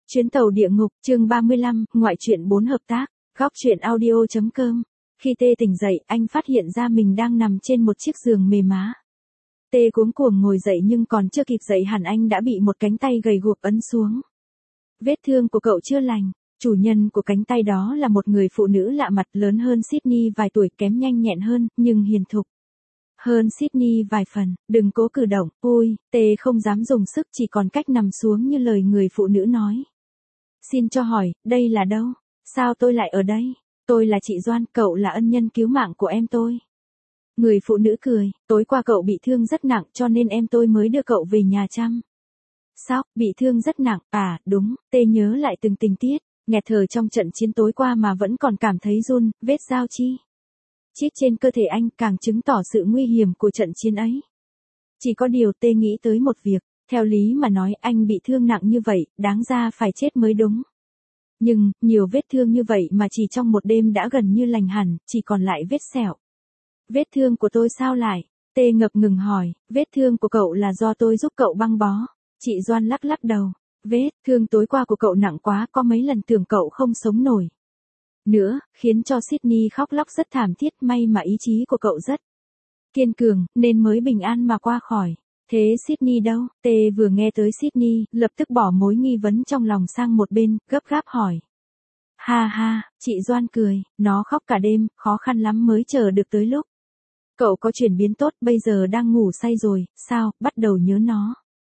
Chuyến tàu địa ngục, chương 35, ngoại truyện 4 hợp tác, góc truyện audio.com. Khi Tê tỉnh dậy, anh phát hiện ra mình đang nằm trên một chiếc giường mềm má. Tê cuống cuồng ngồi dậy nhưng còn chưa kịp dậy hẳn anh đã bị một cánh tay gầy guộc ấn xuống. Vết thương của cậu chưa lành. Chủ nhân của cánh tay đó là một người phụ nữ lạ mặt, lớn hơn Sydney vài tuổi, kém nhanh nhẹn hơn, nhưng hiền thục hơn Sydney vài phần. Đừng cố cử động. Ôi, Tê không dám dùng sức, chỉ còn cách nằm xuống như lời người phụ nữ nói. Xin cho hỏi, đây là đâu? Sao tôi lại ở đây? Tôi là chị Doan, cậu là ân nhân cứu mạng của em tôi. Người phụ nữ cười, tối qua cậu bị thương rất nặng cho nên em tôi mới đưa cậu về nhà chăm sóc. Bị thương rất nặng, à, đúng. Tê nhớ lại từng tình tiết, nghẹt thở trong trận chiến tối qua mà vẫn còn cảm thấy run, vết dao chi chít trên cơ thể anh càng chứng tỏ sự nguy hiểm của trận chiến ấy. Chỉ có điều Tê nghĩ tới một việc, theo lý mà nói anh bị thương nặng như vậy, đáng ra phải chết mới đúng. Nhưng, nhiều vết thương như vậy mà chỉ trong một đêm đã gần như lành hẳn, chỉ còn lại vết sẹo. Vết thương của tôi sao lại? Tê ngập ngừng hỏi, vết thương của cậu là do tôi giúp cậu băng bó. Chị Doan lắc lắc đầu, vết thương tối qua của cậu nặng quá, có mấy lần tưởng cậu không sống nổi nữa, khiến cho Sydney khóc lóc rất thảm thiết, may mà ý chí của cậu rất kiên cường, nên mới bình an mà qua khỏi. Thế Sydney đâu? Tê vừa nghe tới Sydney, lập tức bỏ mối nghi vấn trong lòng sang một bên, gấp gáp hỏi. Ha ha, chị Doan cười, nó khóc cả đêm, khó khăn lắm mới chờ được tới lúc cậu có chuyển biến tốt, bây giờ đang ngủ say rồi, sao, bắt đầu nhớ nó?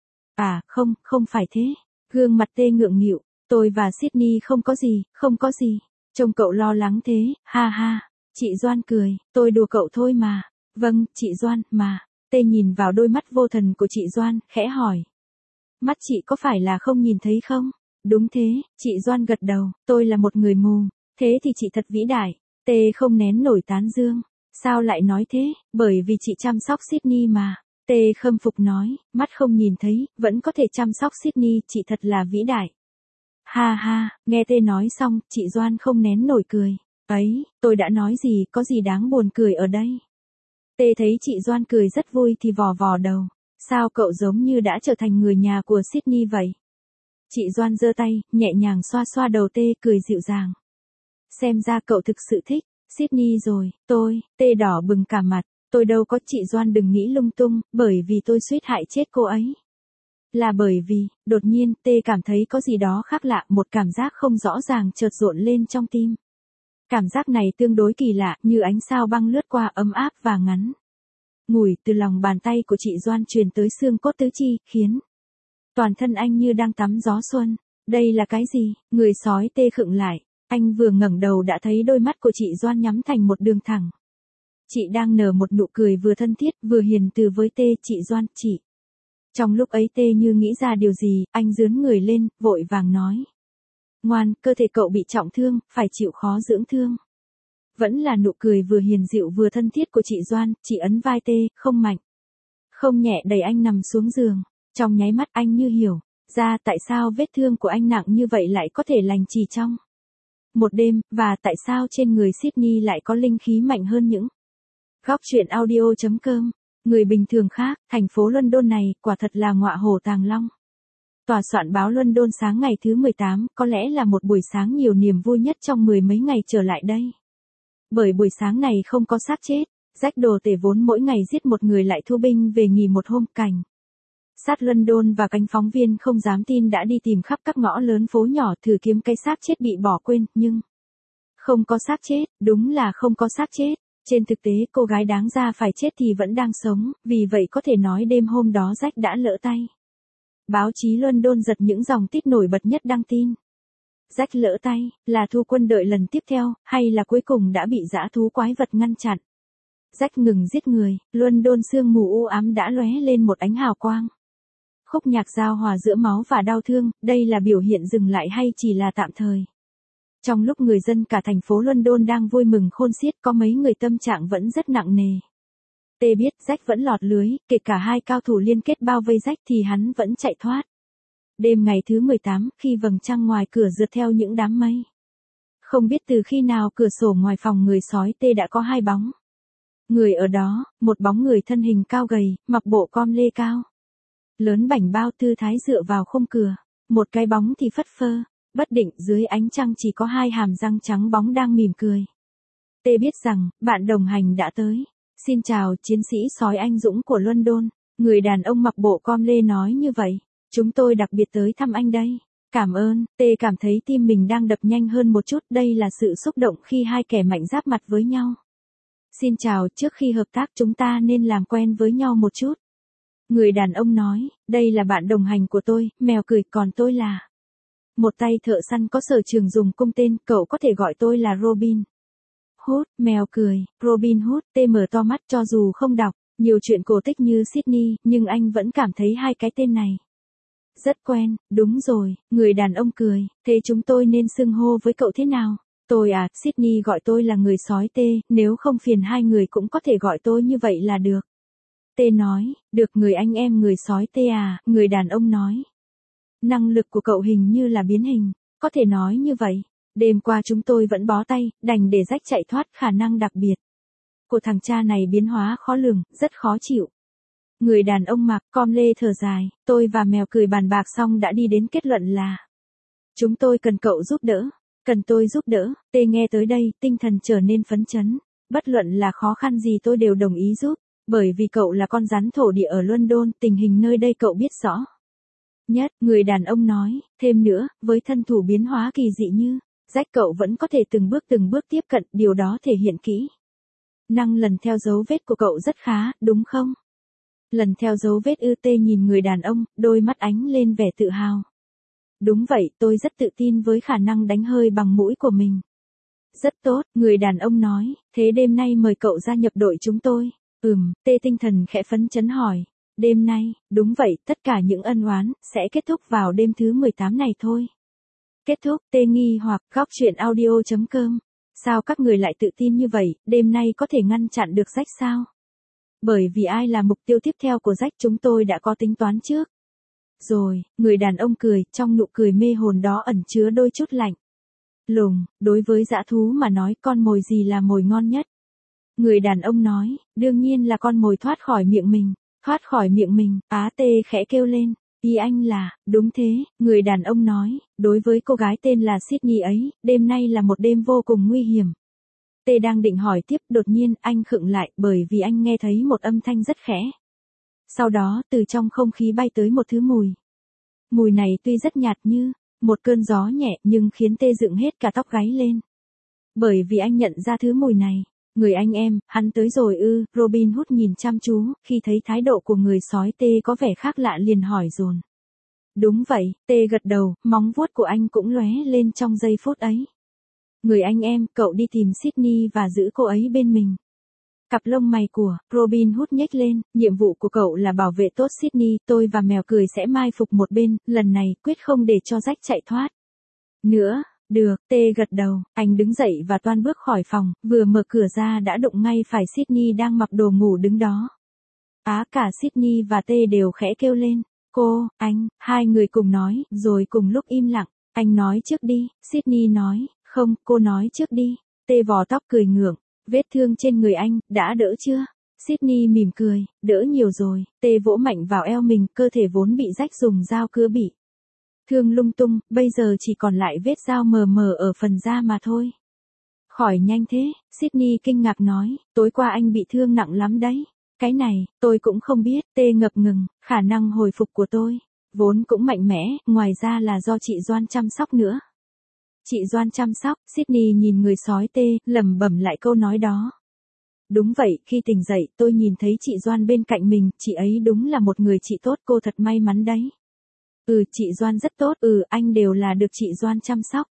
À, không phải thế. Gương mặt Tê ngượng nghịu, tôi và Sydney không có gì. Trông cậu lo lắng thế, ha ha. Chị Doan cười, tôi đùa cậu thôi mà. Vâng, chị Doan, mà. Tê nhìn vào đôi mắt vô thần của chị Doan, khẽ hỏi. Mắt chị có phải là không nhìn thấy không? Đúng thế, chị Doan gật đầu, tôi là một người mù. Thế thì chị thật vĩ đại. Tê không nén nổi tán dương. Sao lại nói thế? Bởi vì chị chăm sóc Sydney mà. Tê khâm phục nói, mắt không nhìn thấy, vẫn có thể chăm sóc Sydney, chị thật là vĩ đại. Ha ha, nghe Tê nói xong, chị Doan không nén nổi cười. Ấy, tôi đã nói gì, có gì đáng buồn cười ở đây? Tê thấy chị Doan cười rất vui thì vò vò đầu. Sao cậu giống như đã trở thành người nhà của Sydney vậy? Chị Doan giơ tay, nhẹ nhàng xoa xoa đầu Tê, cười dịu dàng. Xem ra cậu thực sự thích Sydney rồi. Tê đỏ bừng cả mặt. Tôi đâu có, chị Doan đừng nghĩ lung tung, bởi vì tôi suýt hại chết cô ấy. Là bởi vì, đột nhiên, Tê cảm thấy có gì đó khác lạ, một cảm giác không rõ ràng chợt dội lên trong tim. Cảm giác này tương đối kỳ lạ, như ánh sao băng lướt qua, ấm áp và ngắn ngủi từ lòng bàn tay của chị Doan truyền tới xương cốt tứ chi, khiến toàn thân anh như đang tắm gió xuân. Đây là cái gì? Người sói Tê khựng lại, anh vừa ngẩng đầu đã thấy đôi mắt của chị Doan nhắm thành một đường thẳng. Chị đang nở một nụ cười vừa thân thiết, vừa hiền từ với Tê. Chị Doan, chị. Trong lúc ấy Tê như nghĩ ra điều gì, anh dướn người lên, vội vàng nói. Ngoan, cơ thể cậu bị trọng thương, phải chịu khó dưỡng thương. Vẫn là nụ cười vừa hiền dịu vừa thân thiết của chị Doan, chị ấn vai Tê, không mạnh, không nhẹ đẩy anh nằm xuống giường. Trong nháy mắt anh như hiểu ra tại sao vết thương của anh nặng như vậy lại có thể lành chỉ trong một đêm, và tại sao trên người Sydney lại có linh khí mạnh hơn những góc truyện audio.com. Người bình thường khác, thành phố London này, quả thật là ngọa hổ tàng long. Tòa soạn báo London sáng ngày thứ 18, có lẽ là một buổi sáng nhiều niềm vui nhất trong mười mấy ngày trở lại đây. Bởi buổi sáng này không có xác chết, Jack đồ tể vốn mỗi ngày giết một người lại thu binh về nghỉ một hôm. Cảnh sát London và cánh phóng viên không dám tin đã đi tìm khắp các ngõ lớn phố nhỏ thử kiếm cái xác chết bị bỏ quên, nhưng không có xác chết, đúng là không có xác chết. Trên thực tế cô gái đáng ra phải chết thì vẫn đang sống, vì vậy có thể nói đêm hôm đó Jack đã lỡ tay. Báo chí London giật những dòng tít nổi bật nhất đăng tin. Jack lỡ tay, là thu quân đợi lần tiếp theo, hay là cuối cùng đã bị dã thú quái vật ngăn chặn. Jack ngừng giết người, London sương mù u ám đã lóe lên một ánh hào quang. Khúc nhạc giao hòa giữa máu và đau thương, đây là biểu hiện dừng lại hay chỉ là tạm thời? Trong lúc người dân cả thành phố London đang vui mừng khôn xiết, có mấy người tâm trạng vẫn rất nặng nề. Tê biết Jack vẫn lọt lưới, kể cả hai cao thủ liên kết bao vây Jack thì hắn vẫn chạy thoát. Đêm ngày thứ 18, khi vầng trăng ngoài cửa rượt theo những đám mây. Không biết từ khi nào cửa sổ ngoài phòng người sói Tê đã có hai bóng người ở đó, một bóng người thân hình cao gầy, mặc bộ com lê cao lớn bảnh bao, tư thái dựa vào khung cửa. Một cái bóng thì phất phơ, bất định dưới ánh trăng chỉ có hai hàm răng trắng bóng đang mỉm cười. Tê biết rằng, bạn đồng hành đã tới. Xin chào chiến sĩ sói anh dũng của London. Người đàn ông mặc bộ com lê nói như vậy. Chúng tôi đặc biệt tới thăm anh đây. Cảm ơn, Tê cảm thấy tim mình đang đập nhanh hơn một chút. Đây là sự xúc động khi hai kẻ mạnh giáp mặt với nhau. Xin chào, trước khi hợp tác chúng ta nên làm quen với nhau một chút. Người đàn ông nói, đây là bạn đồng hành của tôi, mèo cười, còn tôi là... Một tay thợ săn có sở trường dùng cung tên, cậu có thể gọi tôi là Robin Hood, mèo cười, Robin Hood, Tê mở to mắt cho dù không đọc nhiều chuyện cổ tích như Sydney, nhưng anh vẫn cảm thấy hai cái tên này rất quen. Đúng rồi, người đàn ông cười, thế chúng tôi nên xưng hô với cậu thế nào? Tôi à, Sydney gọi tôi là người sói Tê, nếu không phiền hai người cũng có thể gọi tôi như vậy là được. Tê nói, được người anh em người sói Tê à, người đàn ông nói. Năng lực của cậu hình như là biến hình, có thể nói như vậy. Đêm qua chúng tôi vẫn bó tay, đành để rách chạy thoát. Khả năng đặc biệt của thằng cha này biến hóa khó lường, rất khó chịu. Người đàn ông mặc com lê thở dài, tôi và mèo cười bàn bạc xong đã đi đến kết luận là chúng tôi cần cậu giúp đỡ. Cần tôi giúp đỡ? Tê nghe tới đây, tinh thần trở nên phấn chấn. Bất luận là khó khăn gì tôi đều đồng ý giúp, bởi vì cậu là con rắn thổ địa ở London, tình hình nơi đây cậu biết rõ nhất. Người đàn ông nói, thêm nữa, với thân thủ biến hóa kỳ dị như Jack cậu vẫn có thể từng bước tiếp cận, điều đó thể hiện kỹ năng lần theo dấu vết của cậu rất khá, đúng không? Lần theo dấu vết ư? Tê nhìn người đàn ông, đôi mắt ánh lên vẻ tự hào. Đúng vậy, tôi rất tự tin với khả năng đánh hơi bằng mũi của mình. Rất tốt, người đàn ông nói, thế đêm nay mời cậu gia nhập đội chúng tôi. Tê tinh thần khẽ phấn chấn hỏi. Đêm nay, đúng vậy, tất cả những ân oán sẽ kết thúc vào đêm thứ 18 này thôi. Kết thúc, Tê nghi hoặc góc chuyện audio.com. Sao các người lại tự tin như vậy, đêm nay có thể ngăn chặn được Jack sao? Bởi vì ai là mục tiêu tiếp theo của Jack chúng tôi đã có tính toán trước. Rồi, người đàn ông cười, trong nụ cười mê hồn đó ẩn chứa đôi chút lạnh lùng. Đối với dã thú mà nói, con mồi gì là mồi ngon nhất? Người đàn ông nói, đương nhiên là con mồi thoát khỏi miệng mình. Thoát khỏi miệng mình, Tê khẽ kêu lên. Ý anh là, đúng thế, người đàn ông nói, đối với cô gái tên là Sydney ấy, đêm nay là một đêm vô cùng nguy hiểm. Tê đang định hỏi tiếp, đột nhiên anh khựng lại bởi vì anh nghe thấy một âm thanh rất khẽ. Sau đó, từ trong không khí bay tới một thứ mùi. Mùi này tuy rất nhạt như một cơn gió nhẹ nhưng khiến Tê dựng hết cả tóc gáy lên. Bởi vì anh nhận ra thứ mùi này. Người anh em, hắn tới rồi ư? Robin Hood nhìn chăm chú, khi thấy thái độ của người sói Tê có vẻ khác lạ liền hỏi dồn. Đúng vậy, Tê gật đầu, móng vuốt của anh cũng lóe lên trong giây phút ấy. Người anh em, cậu đi tìm Sydney và giữ cô ấy bên mình. Cặp lông mày của Robin Hood nhếch lên, nhiệm vụ của cậu là bảo vệ tốt Sydney, tôi và mèo cười sẽ mai phục một bên, lần này quyết không để cho Jack chạy thoát. Nữa. Được, Tê gật đầu, anh đứng dậy và toan bước khỏi phòng, vừa mở cửa ra đã đụng ngay phải Sydney đang mặc đồ ngủ đứng đó. Cả Sydney và Tê đều khẽ kêu lên, cô, anh, hai người cùng nói, rồi cùng lúc im lặng. Anh nói trước đi, Sydney nói, không, cô nói trước đi. Tê vò tóc cười ngượng, vết thương trên người anh, đã đỡ chưa? Sydney mỉm cười, đỡ nhiều rồi. Tê vỗ mạnh vào eo mình, cơ thể vốn bị rách dùng dao cưa bị thương lung tung, bây giờ chỉ còn lại vết dao mờ mờ ở phần da mà thôi. Khỏi nhanh thế, Sydney kinh ngạc nói, tối qua anh bị thương nặng lắm đấy. Cái này, tôi cũng không biết. Tê ngập ngừng, khả năng hồi phục của tôi vốn cũng mạnh mẽ, ngoài ra là do chị Doan chăm sóc nữa. Chị Doan chăm sóc? Sydney nhìn người sói Tê, lẩm bẩm lại câu nói đó. Đúng vậy, khi tỉnh dậy, tôi nhìn thấy chị Doan bên cạnh mình, chị ấy đúng là một người chị tốt, cô thật may mắn đấy. Chị Doan rất tốt, anh đều là được chị Doan chăm sóc.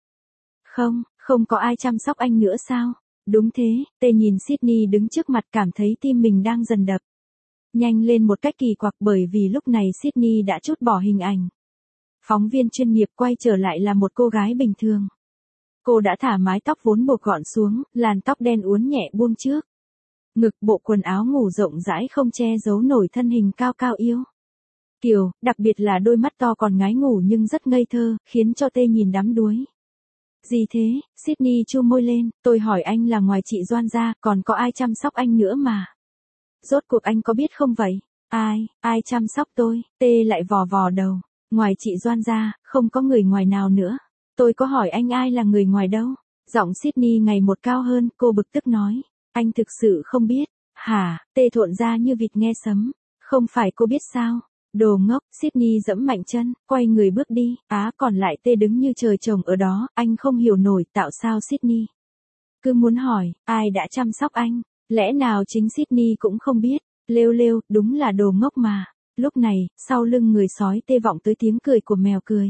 Không có ai chăm sóc anh nữa sao? Đúng thế, Tê nhìn Sydney đứng trước mặt cảm thấy tim mình đang dần đập nhanh lên một cách kỳ quặc bởi vì lúc này Sydney đã trút bỏ hình ảnh phóng viên chuyên nghiệp quay trở lại là một cô gái bình thường. Cô đã thả mái tóc vốn buộc gọn xuống, làn tóc đen uốn nhẹ buông trước ngực, bộ quần áo ngủ rộng rãi không che giấu nổi thân hình cao cao yêu kiều, đặc biệt là đôi mắt to còn ngái ngủ nhưng rất ngây thơ, khiến cho Tê nhìn đắm đuối. Gì thế? Sydney chu môi lên, tôi hỏi anh là ngoài chị Doan ra, còn có ai chăm sóc anh nữa mà. Rốt cuộc anh có biết không vậy? Ai chăm sóc tôi? Tê lại vò vò đầu. Ngoài chị Doan ra, không có người ngoài nào nữa. Tôi có hỏi anh ai là người ngoài đâu. Giọng Sydney ngày một cao hơn, cô bực tức nói. Anh thực sự không biết. Hả, Tê thộn ra như vịt nghe sấm. Không phải cô biết sao? Đồ ngốc, Sydney giẫm mạnh chân, quay người bước đi. Còn lại Tê đứng như trời trồng ở đó, anh không hiểu nổi tạo sao Sydney. Cứ muốn hỏi, ai đã chăm sóc anh? Lẽ nào chính Sydney cũng không biết? Lêu lêu, đúng là đồ ngốc mà. Lúc này, sau lưng người sói Tê vọng tới tiếng cười của mèo cười.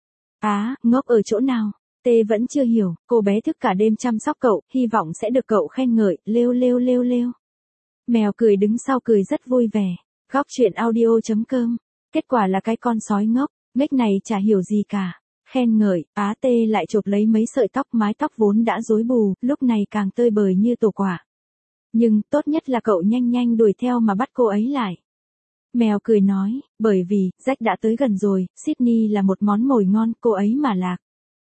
Ngốc ở chỗ nào? Tê vẫn chưa hiểu, cô bé thức cả đêm chăm sóc cậu, hy vọng sẽ được cậu khen ngợi, lêu lêu lêu lêu. Mèo cười đứng sau cười rất vui vẻ. Góc chuyện audio.com. Kết quả là cái con sói ngốc, nghếch này chả hiểu gì cả. Khen ngợi, Tê lại chộp lấy mấy sợi tóc mái tóc vốn đã rối bù, lúc này càng tơi bời như tổ quả. Nhưng, tốt nhất là cậu nhanh nhanh đuổi theo mà bắt cô ấy lại. Mèo cười nói, bởi vì, Jack đã tới gần rồi, Sydney là một món mồi ngon, cô ấy mà lạc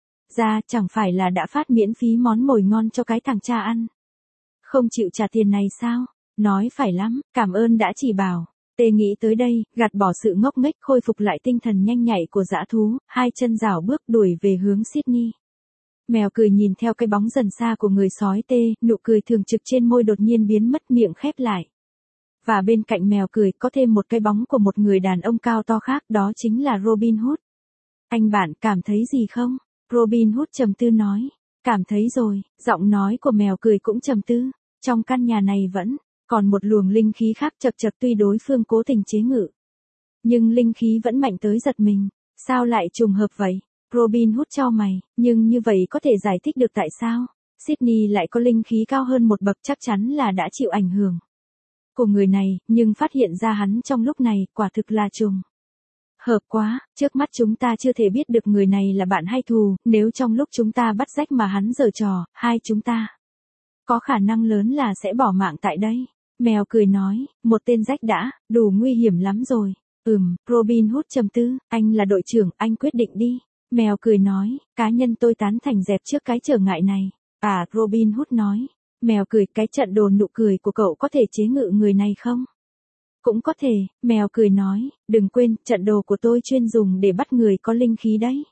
ra chẳng phải là đã phát miễn phí món mồi ngon cho cái thằng cha ăn. Không chịu trả tiền này sao? Nói phải lắm, cảm ơn đã chỉ bảo. Tê nghĩ tới đây, gạt bỏ sự ngốc nghếch khôi phục lại tinh thần nhanh nhạy của dã thú, hai chân rảo bước đuổi về hướng Sydney. Mèo cười nhìn theo cái bóng dần xa của người sói Tê, nụ cười thường trực trên môi đột nhiên biến mất, miệng khép lại. Và bên cạnh mèo cười có thêm một cái bóng của một người đàn ông cao to khác, đó chính là Robin Hood. Anh bạn cảm thấy gì không? Robin Hood trầm tư nói. Cảm thấy rồi, giọng nói của mèo cười cũng trầm tư. Trong căn nhà này vẫn còn một luồng linh khí khác chập chập, tuy đối phương cố tình chế ngự. Nhưng linh khí vẫn mạnh tới giật mình. Sao lại trùng hợp vậy? Robin Hood chau mày, nhưng như vậy có thể giải thích được tại sao Sydney lại có linh khí cao hơn một bậc, chắc chắn là đã chịu ảnh hưởng của người này, nhưng phát hiện ra hắn trong lúc này, quả thực là trùng hợp quá, trước mắt chúng ta chưa thể biết được người này là bạn hay thù, nếu trong lúc chúng ta bắt Jack mà hắn giở trò, hai chúng ta có khả năng lớn là sẽ bỏ mạng tại đây. Mèo cười nói, một tên Jack đã đủ nguy hiểm lắm rồi. Robin Hood trầm tư, anh là đội trưởng, anh quyết định đi. Mèo cười nói, cá nhân tôi tán thành dẹp trước cái trở ngại này. Robin Hood nói. Mèo cười, cái trận đồ nụ cười của cậu có thể chế ngự người này không? Cũng có thể, mèo cười nói, đừng quên, trận đồ của tôi chuyên dùng để bắt người có linh khí đấy.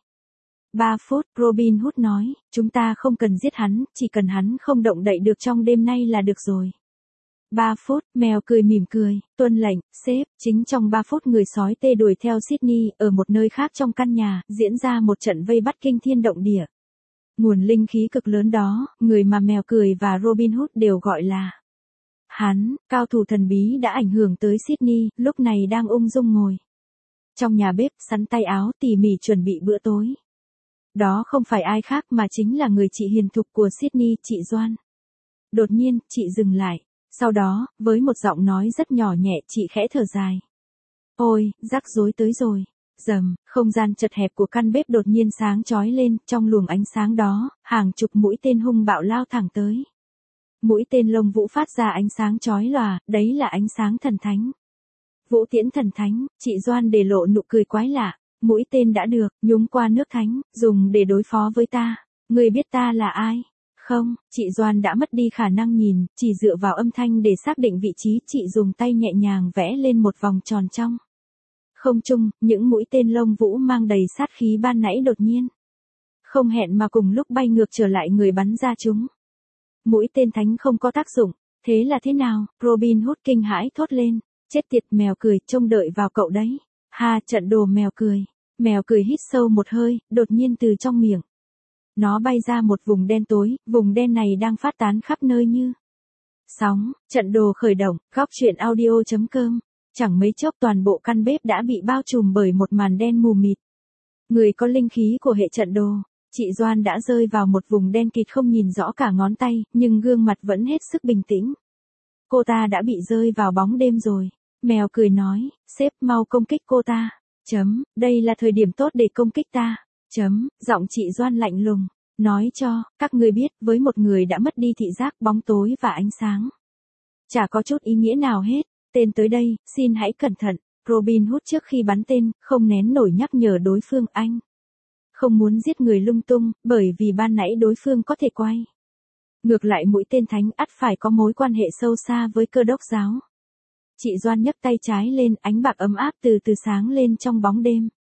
3 phút, Robin Hood nói, chúng ta không cần giết hắn, chỉ cần hắn không động đậy được trong đêm nay là được rồi. 3 phút, mèo cười mỉm cười, tuân lệnh, sếp, chính trong 3 phút người sói Tê đuổi theo Sydney, ở một nơi khác trong căn nhà, diễn ra một trận vây bắt kinh thiên động địa. Nguồn linh khí cực lớn đó, người mà mèo cười và Robin Hood đều gọi là hắn, cao thủ thần bí đã ảnh hưởng tới Sydney, lúc này đang ung dung ngồi trong nhà bếp, sắn tay áo tỉ mỉ chuẩn bị bữa tối. Đó không phải ai khác mà chính là người chị hiền thục của Sydney, chị Doan. Đột nhiên, chị dừng lại. Sau đó, với một giọng nói rất nhỏ nhẹ, chị khẽ thở dài. Ôi, rắc rối tới rồi. Rầm, không gian chật hẹp của căn bếp đột nhiên sáng chói lên, trong luồng ánh sáng đó, hàng chục mũi tên hung bạo lao thẳng tới. Mũi tên lông vũ phát ra ánh sáng chói lòa, đấy là ánh sáng thần thánh. Vũ tiễn thần thánh, chị Doan để lộ nụ cười quái lạ. Mũi tên đã được, nhúng qua nước thánh, dùng để đối phó với ta. Người biết ta là ai? Không, chị Doan đã mất đi khả năng nhìn, chỉ dựa vào âm thanh để xác định vị trí, chị dùng tay nhẹ nhàng vẽ lên một vòng tròn trong không trung, những mũi tên lông vũ mang đầy sát khí ban nãy đột nhiên không hẹn mà cùng lúc bay ngược trở lại người bắn ra chúng. Mũi tên thánh không có tác dụng, thế là thế nào? Robin Hood kinh hãi thốt lên, chết tiệt, mèo cười, trông đợi vào cậu đấy. Trận đồ mèo cười. Mèo cười hít sâu một hơi, đột nhiên từ trong miệng nó bay ra một vùng đen tối, vùng đen này đang phát tán khắp nơi như sóng. Trận đồ khởi động, góc chuyện audio.com. Chẳng mấy chốc toàn bộ căn bếp đã bị bao trùm bởi một màn đen mù mịt. Người có linh khí của hệ trận đồ, chị Doan đã rơi vào một vùng đen kịt không nhìn rõ cả ngón tay, nhưng gương mặt vẫn hết sức bình tĩnh. Cô ta đã bị rơi vào bóng đêm rồi. Mèo cười nói, sếp mau công kích cô ta. Đây là thời điểm tốt để công kích ta. Giọng chị Doan lạnh lùng, nói cho các ngươi biết, với một người đã mất đi thị giác, bóng tối và ánh sáng, chả có chút ý nghĩa nào hết. Tên tới đây, xin hãy cẩn thận. Robin Hood trước khi bắn tên, không nén nổi nhắc nhở đối phương, anh không muốn giết người lung tung, bởi vì ban nãy đối phương có thể quay ngược lại mũi tên thánh, ắt phải có mối quan hệ sâu xa với Cơ đốc giáo. Chị Doan nhấc tay trái lên, ánh bạc ấm áp từ từ sáng lên trong bóng đêm.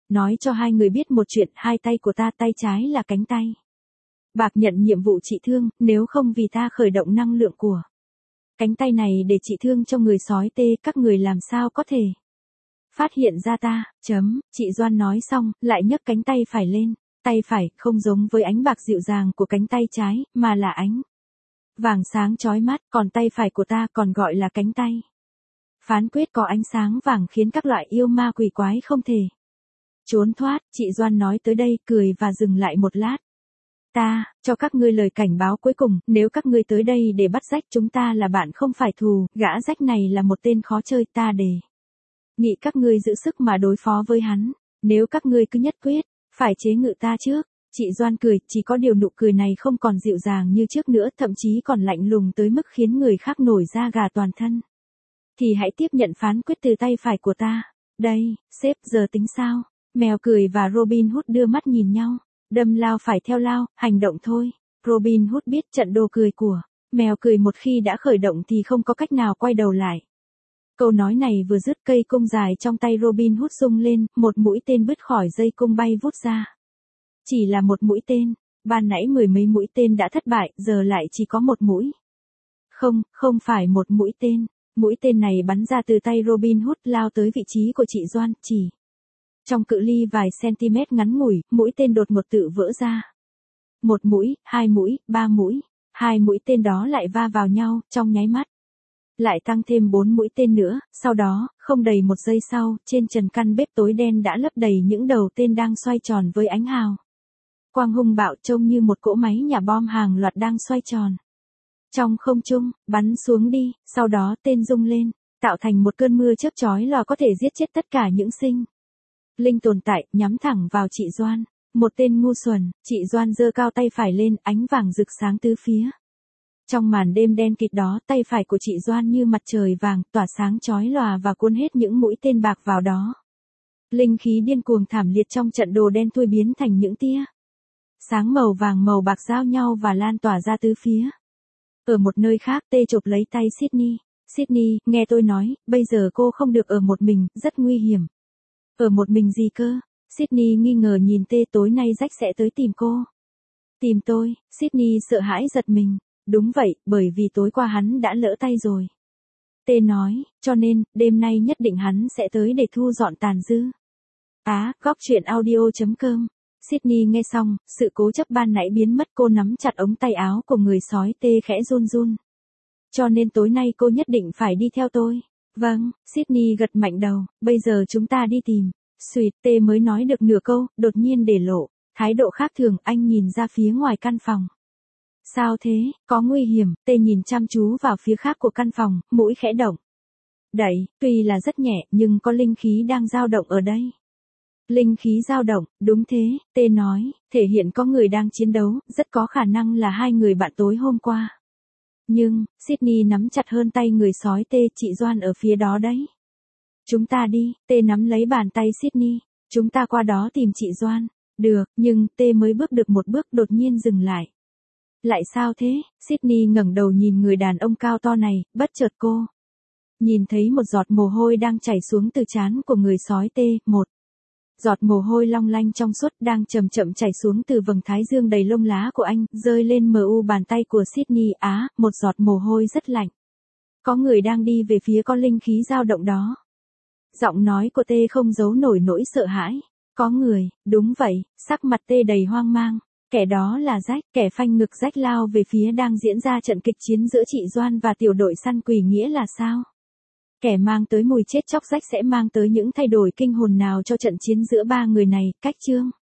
Nói cho hai người biết một chuyện, hai tay của ta, tay trái là cánh tay bạc nhận nhiệm vụ trị thương, nếu không vì ta khởi động năng lượng của cánh tay này để trị thương cho người sói tê, các người làm sao có thể phát hiện ra ta, chị Doan nói xong, lại nhấc cánh tay phải lên, tay phải không giống với ánh bạc dịu dàng của cánh tay trái, mà là ánh vàng sáng chói mắt, còn tay phải của ta còn gọi là cánh tay phán quyết có ánh sáng vàng khiến các loại yêu ma quỷ quái không thể trốn thoát. Chị Doan nói tới đây, cười và dừng lại một lát. Ta, cho các ngươi lời cảnh báo cuối cùng, nếu các ngươi tới đây để bắt rách chúng ta là bạn không phải thù, gã rách này là một tên khó chơi, ta đề nghị các ngươi giữ sức mà đối phó với hắn, nếu các ngươi cứ nhất quyết phải chế ngự ta trước. Chị Doan cười, chỉ có điều nụ cười này không còn dịu dàng như trước nữa, thậm chí còn lạnh lùng tới mức khiến người khác nổi da gà toàn thân. Thì hãy tiếp nhận phán quyết từ tay phải của ta. Đây, sếp, giờ tính sao? Mèo cười và Robin Hood đưa mắt nhìn nhau. Đâm lao phải theo lao, hành động thôi. Robin Hood biết trận đồ cười của mèo cười một khi đã khởi động thì không có cách nào quay đầu lại. Câu nói này vừa dứt, cây cung dài trong tay Robin Hood rung lên, một mũi tên bứt khỏi dây cung bay vút ra. Chỉ là một mũi tên, ban nãy mười mấy mũi tên đã thất bại, giờ lại chỉ có một mũi. Không phải một mũi tên. Mũi tên này bắn ra từ tay Robin Hood lao tới vị trí của chị Doan, chỉ trong cự ly vài cm ngắn ngủi, mũi tên đột ngột tự vỡ ra. Một mũi, hai mũi, ba mũi, hai mũi tên đó lại va vào nhau, trong nháy mắt. Lại tăng thêm 4 mũi tên nữa, sau đó, không đầy một giây sau, trên trần căn bếp tối đen đã lấp đầy những đầu tên đang xoay tròn với ánh hào quang hung bạo, trông như một cỗ máy nhà bom hàng loạt đang xoay tròn trong không trung, bắn xuống đi, sau đó tên rung lên, tạo thành một cơn mưa chớp chói lòa có thể giết chết tất cả những sinh linh tồn tại, nhắm thẳng vào chị Doan. Một tên ngu xuẩn. Chị Doan giơ cao tay phải lên, ánh vàng rực sáng tứ phía. Trong màn đêm đen kịt đó, tay phải của chị Doan như mặt trời vàng, tỏa sáng chói lòa và cuốn hết những mũi tên bạc vào đó. Linh khí điên cuồng thảm liệt trong trận đồ đen thui biến thành những tia sáng màu vàng màu bạc giao nhau và lan tỏa ra tứ phía. Ở một nơi khác, Tê chộp lấy tay Sydney. Sydney, nghe tôi nói, bây giờ cô không được ở một mình, rất nguy hiểm. Ở một mình gì cơ? Sydney nghi ngờ nhìn Tê, tối nay Jack sẽ tới tìm cô. Tìm tôi? Sydney sợ hãi giật mình. Đúng vậy, bởi vì tối qua hắn đã lỡ tay rồi. Tê nói, cho nên, đêm nay nhất định hắn sẽ tới để thu dọn tàn dư. Góc truyện audio.com. Sydney nghe xong, sự cố chấp ban nãy biến mất, cô nắm chặt ống tay áo của người sói Tê khẽ run run. Cho nên tối nay cô nhất định phải đi theo tôi. Vâng, Sydney gật mạnh đầu, bây giờ chúng ta đi tìm. Xuyệt, Tê mới nói được nửa câu, đột nhiên để lộ thái độ khác thường, anh nhìn ra phía ngoài căn phòng. Sao thế, có nguy hiểm? Tê nhìn chăm chú vào phía khác của căn phòng, mũi khẽ động. Đẩy, tuy là rất nhẹ, nhưng có linh khí đang dao động ở đây. Linh khí dao động, đúng thế, Tê nói, thể hiện có người đang chiến đấu, rất có khả năng là hai người bạn tối hôm qua. Nhưng, Sydney nắm chặt hơn tay người sói Tê, chị Doan ở phía đó đấy. Chúng ta đi, Tê nắm lấy bàn tay Sydney, chúng ta qua đó tìm chị Doan. Được, nhưng Tê mới bước được một bước đột nhiên dừng lại. Lại sao thế? Sydney ngẩng đầu nhìn người đàn ông cao to này, bất chợt cô nhìn thấy một giọt mồ hôi đang chảy xuống từ trán của người sói Tê, một giọt mồ hôi long lanh trong suốt đang chậm chậm chảy xuống từ vầng thái dương đầy lông lá của anh, rơi lên mu bàn tay của Sydney. Một giọt mồ hôi rất lạnh. Có người đang đi về phía có linh khí dao động đó. Giọng nói của Tê không giấu nổi nỗi sợ hãi. Có người, đúng vậy, sắc mặt Tê đầy hoang mang. Kẻ đó là Jack, kẻ phanh ngực Jack lao về phía đang diễn ra trận kịch chiến giữa chị Doan và tiểu đội săn quỷ, nghĩa là sao? Kẻ mang tới mùi chết chóc Jack sẽ mang tới những thay đổi kinh hồn nào cho trận chiến giữa ba người này, cách chương.